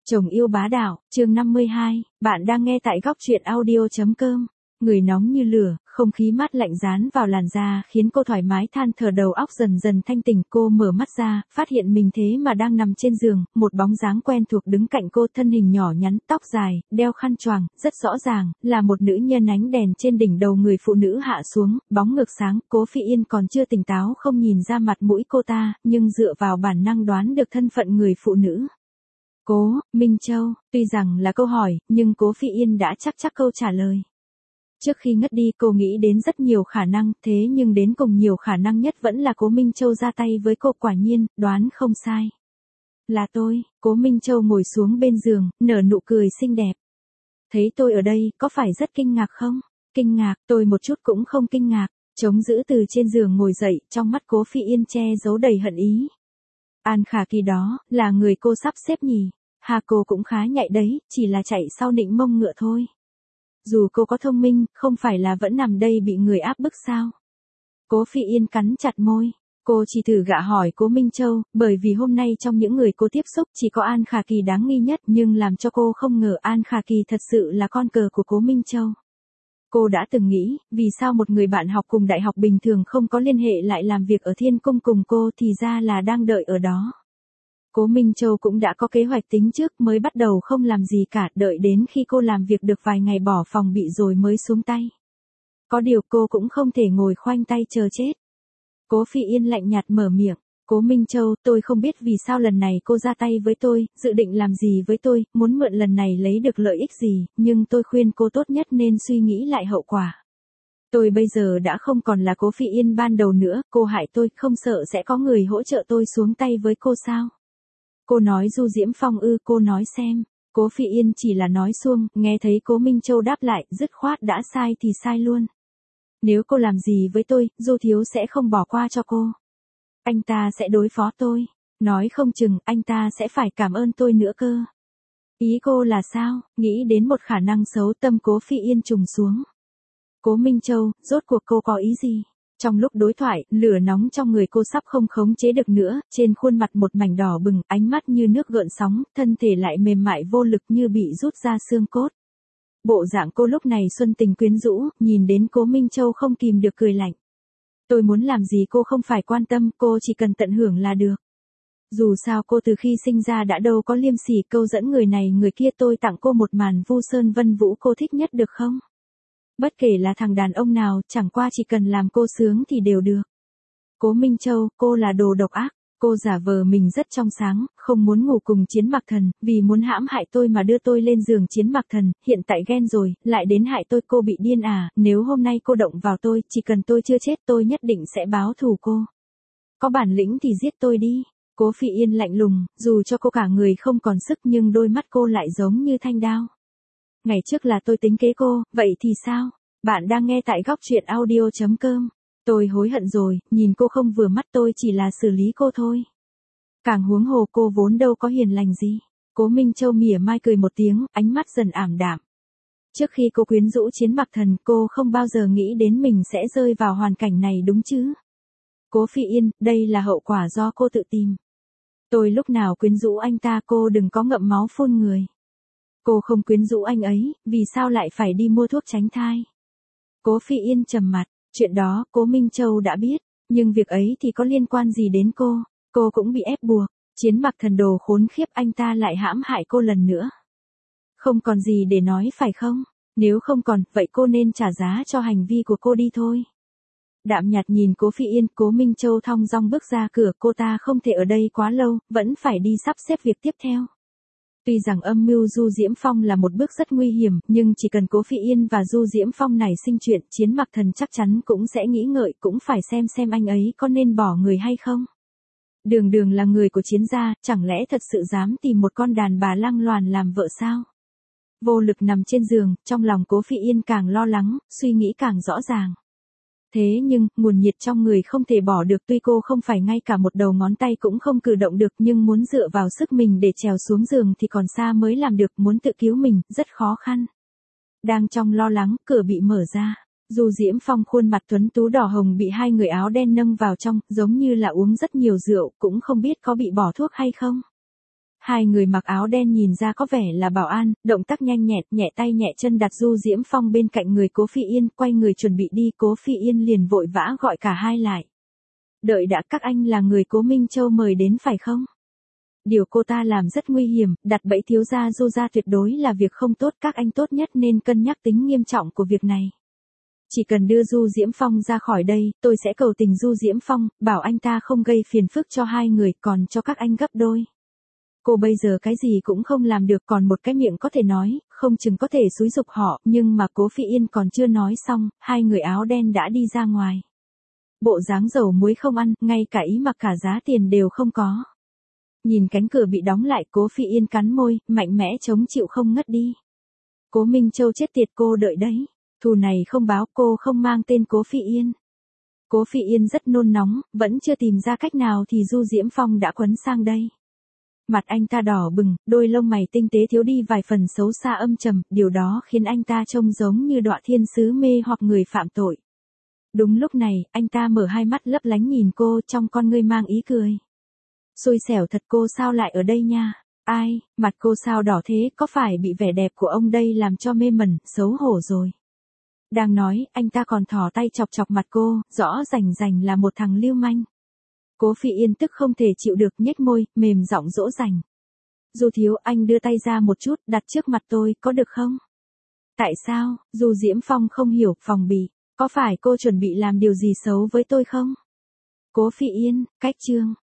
Chồng yêu bá đạo, chương 52, bạn đang nghe tại góc truyện audio.com. Người nóng như lửa, không khí mát lạnh dán vào làn da khiến cô thoải mái than thở, đầu óc dần dần thanh tỉnh. Cô mở mắt ra, phát hiện mình thế mà đang nằm trên giường, một bóng dáng quen thuộc đứng cạnh cô, thân hình nhỏ nhắn, tóc dài, đeo khăn choàng, rất rõ ràng, là một nữ nhân. Ánh đèn trên đỉnh đầu người phụ nữ hạ xuống, bóng ngược sáng, Cố Phi Yên còn chưa tỉnh táo không nhìn ra mặt mũi cô ta, nhưng dựa vào bản năng đoán được thân phận người phụ nữ. Cố Minh Châu, tuy rằng là câu hỏi, nhưng Cố Phi Yên đã chắc câu trả lời. Trước khi ngất đi cô nghĩ đến rất nhiều khả năng, thế nhưng đến cùng nhiều khả năng nhất vẫn là Cố Minh Châu ra tay với cô. Quả nhiên, đoán không sai. Là tôi. Cố Minh Châu ngồi xuống bên giường, nở nụ cười xinh đẹp. Thấy tôi ở đây, có phải rất kinh ngạc không? Kinh ngạc, tôi một chút cũng không kinh ngạc. Trống giữ từ trên giường ngồi dậy, trong mắt Cố Phi Yên che giấu đầy hận ý. An Khả Kỳ đó, là người cô sắp xếp nhỉ? Hà, cô cũng khá nhạy đấy, chỉ là chạy sau nịnh mông ngựa thôi. Dù cô có thông minh, không phải là vẫn nằm đây bị người áp bức sao? Cố Phi Yên cắn chặt môi. Cô chỉ thử gạ hỏi Cố Minh Châu, bởi vì hôm nay trong những người cô tiếp xúc chỉ có An Khả Kỳ đáng nghi nhất, nhưng làm cho cô không ngờ An Khả Kỳ thật sự là con cờ của Cố Minh Châu. Cô đã từng nghĩ, vì sao một người bạn học cùng đại học bình thường không có liên hệ lại làm việc ở Thiên Cung cùng cô, thì ra là đang đợi ở đó. Cố Minh Châu cũng đã có kế hoạch tính trước, mới bắt đầu không làm gì cả, đợi đến khi cô làm việc được vài ngày bỏ phòng bị rồi mới xuống tay. Có điều cô cũng không thể ngồi khoanh tay chờ chết. Cố Phi Yên lạnh nhạt mở miệng. Cố Minh Châu, tôi không biết vì sao lần này cô ra tay với tôi, dự định làm gì với tôi, muốn mượn lần này lấy được lợi ích gì, nhưng tôi khuyên cô tốt nhất nên suy nghĩ lại hậu quả. Tôi bây giờ đã không còn là Cố Phi Yên ban đầu nữa, cô hại tôi, không sợ sẽ có người hỗ trợ tôi xuống tay với cô sao? Cô nói Du Diễm Phong ư? Cô nói xem. Cố Phi Yên chỉ là nói suông, nghe thấy Cố Minh Châu đáp lại, dứt khoát đã sai thì sai luôn. Nếu cô làm gì với tôi, Du Thiếu sẽ không bỏ qua cho cô. Anh ta sẽ đối phó tôi. Nói không chừng, anh ta sẽ phải cảm ơn tôi nữa cơ. Ý cô là sao? Nghĩ đến một khả năng xấu, tâm Cố Phi Yên trùng xuống. Cố Minh Châu, rốt cuộc cô có ý gì? Trong lúc đối thoại, lửa nóng trong người cô sắp không khống chế được nữa, trên khuôn mặt một mảnh đỏ bừng, ánh mắt như nước gợn sóng, thân thể lại mềm mại vô lực như bị rút ra xương cốt. Bộ dạng cô lúc này xuân tình quyến rũ, nhìn đến Cố Minh Châu không kìm được cười lạnh. Tôi muốn làm gì cô không phải quan tâm, cô chỉ cần tận hưởng là được. Dù sao cô từ khi sinh ra đã đâu có liêm sỉ, câu dẫn người này người kia, tôi tặng cô một màn vu sơn vân vũ cô thích nhất được không? Bất kể là thằng đàn ông nào, chẳng qua chỉ cần làm cô sướng thì đều được. Cố Minh Châu, cô là đồ độc ác. Cô giả vờ mình rất trong sáng, không muốn ngủ cùng Chiến Mặc Thần, vì muốn hãm hại tôi mà đưa tôi lên giường Chiến Mặc Thần, hiện tại ghen rồi, lại đến hại tôi. Cô bị điên à? Nếu hôm nay cô động vào tôi, chỉ cần tôi chưa chết tôi nhất định sẽ báo thù cô. Có bản lĩnh thì giết tôi đi. Cố Phi Yên lạnh lùng, dù cho cô cả người không còn sức nhưng đôi mắt cô lại giống như thanh đao. Ngày trước là tôi tính kế cô, vậy thì sao? Bạn đang nghe tại góc truyện audio.com. Tôi hối hận rồi, nhìn cô không vừa mắt tôi chỉ là xử lý cô thôi. Càng huống hồ cô vốn đâu có hiền lành gì. Cố Minh Châu mỉa mai cười một tiếng, ánh mắt dần ảm đạm. Trước khi cô quyến rũ Chiến Mặc Thần, cô không bao giờ nghĩ đến mình sẽ rơi vào hoàn cảnh này đúng chứ? Cố Phi Yên, đây là hậu quả do cô tự tìm. Tôi lúc nào quyến rũ anh ta, cô đừng có ngậm máu phun người. Cô không quyến rũ anh ấy, vì sao lại phải đi mua thuốc tránh thai? Cố Phi Yên trầm mặt, chuyện đó Cố Minh Châu đã biết, nhưng việc ấy thì có liên quan gì đến cô cũng bị ép buộc. Chiến Mặc Thần đồ khốn khiếp, anh ta lại hãm hại cô lần nữa. Không còn gì để nói phải không? Nếu không còn, vậy cô nên trả giá cho hành vi của cô đi thôi. Đạm nhạt nhìn Cố Phi Yên, Cố Minh Châu thong dong bước ra cửa, cô ta không thể ở đây quá lâu, vẫn phải đi sắp xếp việc tiếp theo. Tuy rằng âm mưu Du Diễm Phong là một bước rất nguy hiểm, nhưng chỉ cần Cố Phi Yên và Du Diễm Phong này sinh chuyện, Chiến Mặc Thần chắc chắn cũng sẽ nghĩ ngợi, cũng phải xem anh ấy có nên bỏ người hay không. Đường là người của Chiến gia, chẳng lẽ thật sự dám tìm một con đàn bà lăng loàn làm vợ sao? Vô lực nằm trên giường, trong lòng Cố Phi Yên càng lo lắng, suy nghĩ càng rõ ràng. Thế nhưng, nguồn nhiệt trong người không thể bỏ được, tuy cô không phải ngay cả một đầu ngón tay cũng không cử động được, nhưng muốn dựa vào sức mình để trèo xuống giường thì còn xa mới làm được, muốn tự cứu mình, rất khó khăn. Đang trong lo lắng, cửa bị mở ra. Du Diễm Phong khuôn mặt tuấn tú đỏ hồng bị hai người áo đen nâng vào trong, giống như là uống rất nhiều rượu, cũng không biết có bị bỏ thuốc hay không. Hai người mặc áo đen nhìn ra có vẻ là bảo an, động tác nhanh nhẹn, nhẹ tay nhẹ chân đặt Du Diễm Phong bên cạnh người Cố Phi Yên, quay người chuẩn bị đi, Cố Phi Yên liền vội vã gọi cả hai lại. Đợi đã, các anh là người Cố Minh Châu mời đến phải không? Điều cô ta làm rất nguy hiểm, đặt bẫy thiếu gia Du gia tuyệt đối là việc không tốt, các anh tốt nhất nên cân nhắc tính nghiêm trọng của việc này. Chỉ cần đưa Du Diễm Phong ra khỏi đây, tôi sẽ cầu tình Du Diễm Phong, bảo anh ta không gây phiền phức cho hai người, còn cho các anh gấp đôi. Cô bây giờ cái gì cũng không làm được, còn một cái miệng có thể nói, không chừng có thể xúi giục họ, nhưng mà Cố Phi Yên còn chưa nói xong, hai người áo đen đã đi ra ngoài. Bộ dáng dầu muối không ăn, ngay cả ý mặc cả giá tiền đều không có. Nhìn cánh cửa bị đóng lại, Cố Phi Yên cắn môi, mạnh mẽ chống chịu không ngất đi. Cố Minh Châu chết tiệt, cô đợi đấy. Thù này không báo, cô không mang tên Cố Phi Yên. Cố Phi Yên rất nôn nóng, vẫn chưa tìm ra cách nào thì Du Diễm Phong đã quấn sang đây. Mặt anh ta đỏ bừng, đôi lông mày tinh tế thiếu đi vài phần xấu xa âm trầm, điều đó khiến anh ta trông giống như đọa thiên sứ mê hoặc người phạm tội. Đúng lúc này, anh ta mở hai mắt lấp lánh nhìn cô, trong con ngươi mang ý cười. Xui xẻo thật, cô sao lại ở đây nha? Ai, mặt cô sao đỏ thế, có phải bị vẻ đẹp của ông đây làm cho mê mẩn, xấu hổ rồi. Đang nói, anh ta còn thò tay chọc chọc mặt cô, rõ rành rành là một thằng lưu manh. Cố Phi Yên tức không thể chịu được, nhếch môi, mềm giọng dỗ dành. Du thiếu, anh đưa tay ra một chút, đặt trước mặt tôi, có được không? Tại sao? Du Diễm Phong không hiểu, phòng bị. Có phải cô chuẩn bị làm điều gì xấu với tôi không? Cố Phi Yên, cách chương.